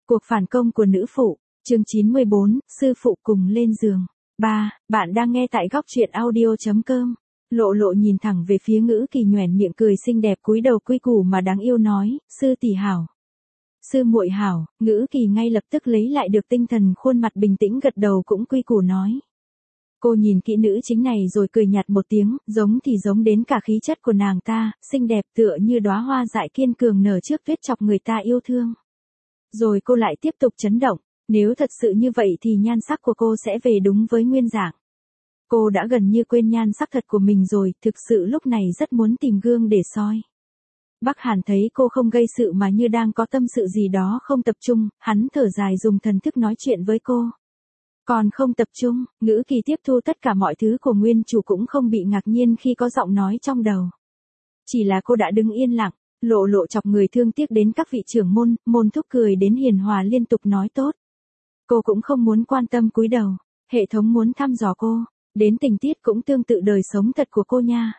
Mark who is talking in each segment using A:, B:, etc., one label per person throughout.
A: Cuộc phản công của nữ phụ, chương 94, sư phụ cùng lên giường. 3. Bạn đang nghe tại góc truyện audio.com. Lộ Lộ nhìn thẳng về phía Ngữ Kỳ, nhoẻn miệng cười xinh đẹp, cúi đầu quy củ mà đáng yêu nói, sư tỷ hảo. Sư muội hảo. Ngữ Kỳ ngay lập tức lấy lại được tinh thần, khuôn mặt bình tĩnh gật đầu cũng quy củ nói. Cô nhìn kỹ nữ chính này rồi cười nhạt một tiếng, giống thì giống đến cả khí chất của nàng ta, xinh đẹp tựa như đóa hoa dại kiên cường nở trước tuyết, chọc người ta yêu thương. Rồi cô lại tiếp tục chấn động, nếu thật sự như vậy thì nhan sắc của cô sẽ về đúng với nguyên dạng. Cô đã gần như quên nhan sắc thật của mình rồi, thực sự lúc này rất muốn tìm gương để soi. Bắc Hàn thấy cô không gây sự mà như đang có tâm sự gì đó không tập trung, hắn thở dài dùng thần thức nói chuyện với cô. Còn không tập trung, Ngữ Kỳ tiếp thu tất cả mọi thứ của nguyên chủ cũng không bị ngạc nhiên khi có giọng nói trong đầu. Chỉ là cô đã đứng yên lặng. Lộ Lộ chọc người thương tiếc đến các vị trưởng môn, môn thúc cười đến hiền hòa liên tục nói tốt. Cô cũng không muốn quan tâm, cúi đầu. Hệ thống muốn thăm dò cô, đến tình tiết cũng tương tự đời sống thật của cô nha.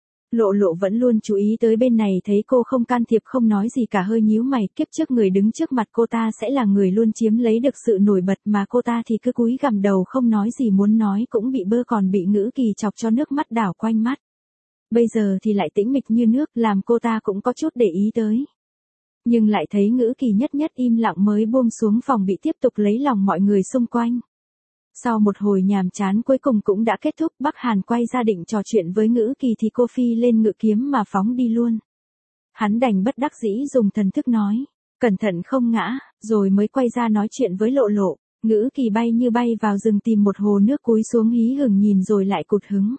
A: Lộ Lộ vẫn luôn chú ý tới bên này, thấy cô không can thiệp không nói gì cả hơi nhíu mày, kiếp trước người đứng trước mặt cô ta sẽ là người luôn chiếm lấy được sự nổi bật mà cô ta thì cứ cúi gằm đầu không nói gì, muốn nói cũng bị bơ, còn bị Ngữ Kỳ chọc cho nước mắt đảo quanh mắt. Bây giờ thì lại tĩnh mịch như nước, làm cô ta cũng có chút để ý tới. Nhưng lại thấy Ngữ Kỳ nhất nhất im lặng mới buông xuống phòng bị, tiếp tục lấy lòng mọi người xung quanh. Sau một hồi nhàm chán cuối cùng cũng đã kết thúc, Bắc Hàn quay ra định trò chuyện với Ngữ Kỳ thì cô phi lên ngự kiếm mà phóng đi luôn. Hắn đành bất đắc dĩ dùng thần thức nói, cẩn thận không ngã, rồi mới quay ra nói chuyện với Lộ Lộ. Ngữ Kỳ bay như bay vào rừng tìm một hồ nước, cúi xuống hí hửng nhìn rồi lại cụt hứng.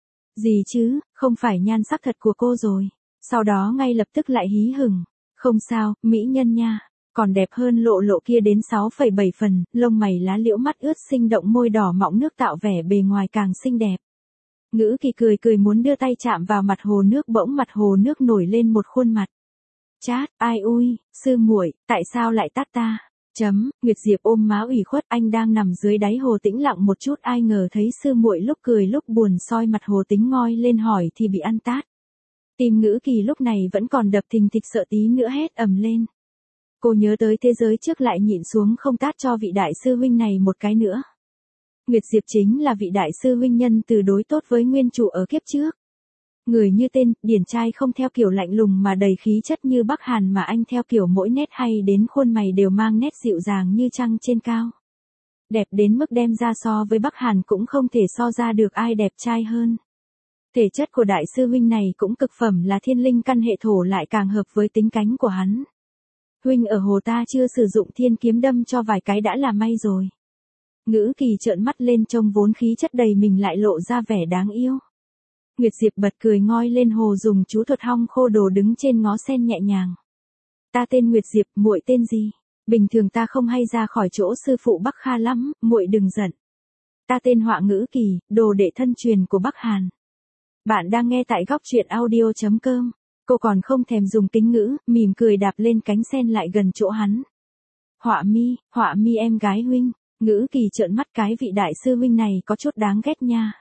A: Gì chứ, không phải nhan sắc thật của cô rồi. Sau đó ngay lập tức lại hí hửng. Không sao, mỹ nhân nha. Còn đẹp hơn Lộ Lộ kia đến 6,7 phần, lông mày lá liễu, mắt ướt sinh động, môi đỏ mọng nước tạo vẻ bề ngoài càng xinh đẹp. Ngữ Kỳ cười cười muốn đưa tay chạm vào mặt hồ nước, bỗng mặt hồ nước nổi lên một khuôn mặt. Chát, ai ui, sư muội, tại sao lại tát ta? Nguyệt Diệp ôm má ủy khuất, anh đang nằm dưới đáy hồ tĩnh lặng một chút, ai ngờ thấy sư muội lúc cười lúc buồn soi mặt hồ tính ngoi lên hỏi thì bị ăn tát. Tim Ngữ Kỳ lúc này vẫn còn đập thình thịch, sợ tí nữa hét ầm lên. Cô nhớ tới thế giới trước lại nhịn xuống không tát cho vị đại sư huynh này một cái nữa. Nguyệt Diệp chính là vị đại sư huynh nhân từ đối tốt với nguyên chủ ở kiếp trước. Người như tên, điển trai, không theo kiểu lạnh lùng mà đầy khí chất như Bắc Hàn, mà anh theo kiểu mỗi nét hay đến khuôn mày đều mang nét dịu dàng như trăng trên cao. Đẹp đến mức đem ra so với Bắc Hàn cũng không thể so ra được ai đẹp trai hơn. Thể chất của đại sư huynh này cũng cực phẩm, là thiên linh căn hệ thổ, lại càng hợp với tính cánh của hắn. Huynh ở hồ ta chưa sử dụng thiên kiếm đâm cho vài cái đã là may rồi. Ngữ Kỳ trợn mắt lên, trông vốn khí chất đầy mình lại lộ ra vẻ đáng yêu. Nguyệt Diệp bật cười ngoi lên hồ, dùng chú thuật hong khô đồ đứng trên ngó sen nhẹ nhàng. Ta tên Nguyệt Diệp, muội tên gì? Bình thường ta không hay ra khỏi chỗ sư phụ Bắc Kha lắm, muội đừng giận. Ta tên Họa Ngữ Kỳ, đồ đệ thân truyền của Bắc Hàn. Bạn đang nghe tại góc truyện audio.com. Cô còn không thèm dùng kính ngữ, mỉm cười đạp lên cánh sen lại gần chỗ hắn. Họa mi em gái huynh. Ngữ Kỳ trợn mắt, cái vị đại sư huynh này có chút đáng ghét nha.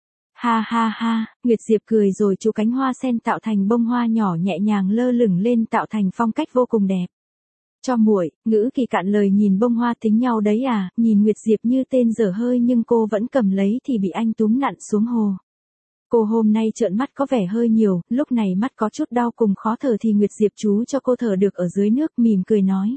A: Ha ha ha, Nguyệt Diệp cười rồi chú cánh hoa sen tạo thành bông hoa nhỏ nhẹ nhàng lơ lửng lên, tạo thành phong cách vô cùng đẹp. Cho muội, Ngữ Kỳ cạn lời nhìn bông hoa, tính nhau đấy à? Nhìn Nguyệt Diệp như tên dở hơi nhưng cô vẫn cầm lấy thì bị anh túm nặn xuống hồ. Cô hôm nay trợn mắt có vẻ hơi nhiều, lúc này mắt có chút đau cùng khó thở thì Nguyệt Diệp chú cho cô thở được ở dưới nước, mỉm cười nói.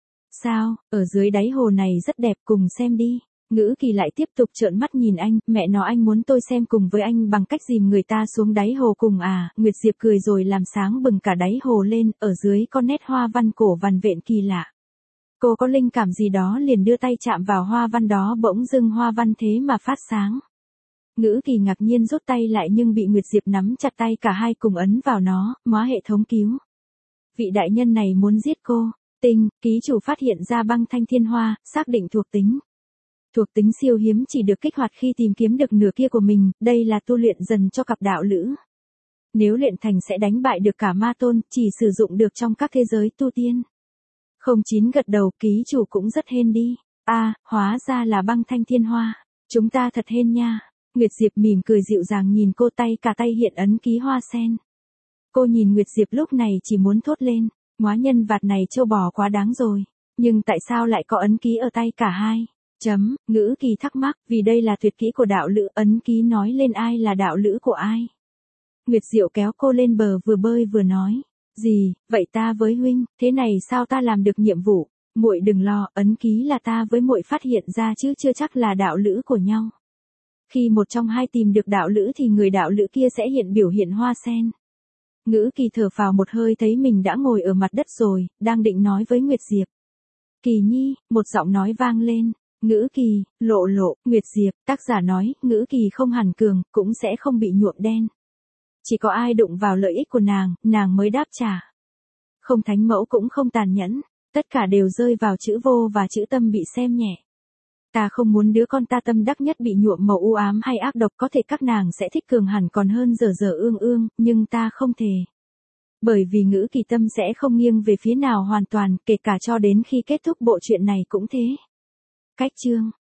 A: Sao, ở dưới đáy hồ này rất đẹp, cùng xem đi. Ngữ Kỳ lại tiếp tục trợn mắt nhìn anh, mẹ nó, anh muốn tôi xem cùng với anh bằng cách dìm người ta xuống đáy hồ cùng à? Nguyệt Diệp cười rồi làm sáng bừng cả đáy hồ lên, ở dưới có nét hoa văn cổ vằn vện kỳ lạ. Cô có linh cảm gì đó liền đưa tay chạm vào hoa văn đó, bỗng dưng hoa văn thế mà phát sáng. Ngữ Kỳ ngạc nhiên rút tay lại nhưng bị Nguyệt Diệp nắm chặt tay, cả hai cùng ấn vào nó, móa hệ thống cứu. Vị đại nhân này muốn giết cô. Tinh, ký chủ phát hiện ra băng thanh thiên hoa, xác định thuộc tính. Thuộc tính siêu hiếm, chỉ được kích hoạt khi tìm kiếm được nửa kia của mình, đây là tu luyện dần cho cặp đạo lữ. Nếu luyện thành sẽ đánh bại được cả ma tôn, chỉ sử dụng được trong các thế giới tu tiên. 09 gật đầu, ký chủ cũng rất hên đi. Hóa ra là băng thanh thiên hoa. Chúng ta thật hên nha. Nguyệt Diệp mỉm cười dịu dàng nhìn cô, tay cả tay hiện ấn ký hoa sen. Cô nhìn Nguyệt Diệp lúc này chỉ muốn thốt lên, ngóa nhân vật này trâu bò quá đáng rồi. Nhưng tại sao lại có ấn ký ở tay cả hai? Ngữ kỳ thắc mắc, vì đây là tuyệt kỹ của đạo lữ, ấn ký nói lên ai là đạo lữ của ai. Nguyệt Diệu kéo cô lên bờ vừa bơi vừa nói. Gì, vậy ta với huynh, thế này sao ta làm được nhiệm vụ? Muội đừng lo, ấn ký là ta với muội phát hiện ra chứ chưa chắc là đạo lữ của nhau. Khi một trong hai tìm được đạo lữ thì người đạo lữ kia sẽ hiện biểu hiện hoa sen. Ngữ kỳ thở phào một hơi thấy mình đã ngồi ở mặt đất rồi, đang định nói với Nguyệt Diệp. Kỳ nhi, một giọng nói vang lên. Ngữ kỳ, lộ lộ, Nguyệt Diệp, tác giả nói, ngữ kỳ không hẳn cường, cũng sẽ không bị nhuộm đen. Chỉ có ai đụng vào lợi ích của nàng mới đáp trả. Không thánh mẫu cũng không tàn nhẫn, tất cả đều rơi vào chữ vô và chữ tâm bị xem nhẹ. Ta không muốn đứa con ta tâm đắc nhất bị nhuộm màu u ám hay ác độc, có thể các nàng sẽ thích cường hẳn còn hơn dở dở ương ương, nhưng ta không thể. Bởi vì ngữ kỳ tâm sẽ không nghiêng về phía nào hoàn toàn, kể cả cho đến khi kết thúc bộ truyện này cũng thế. Cách chương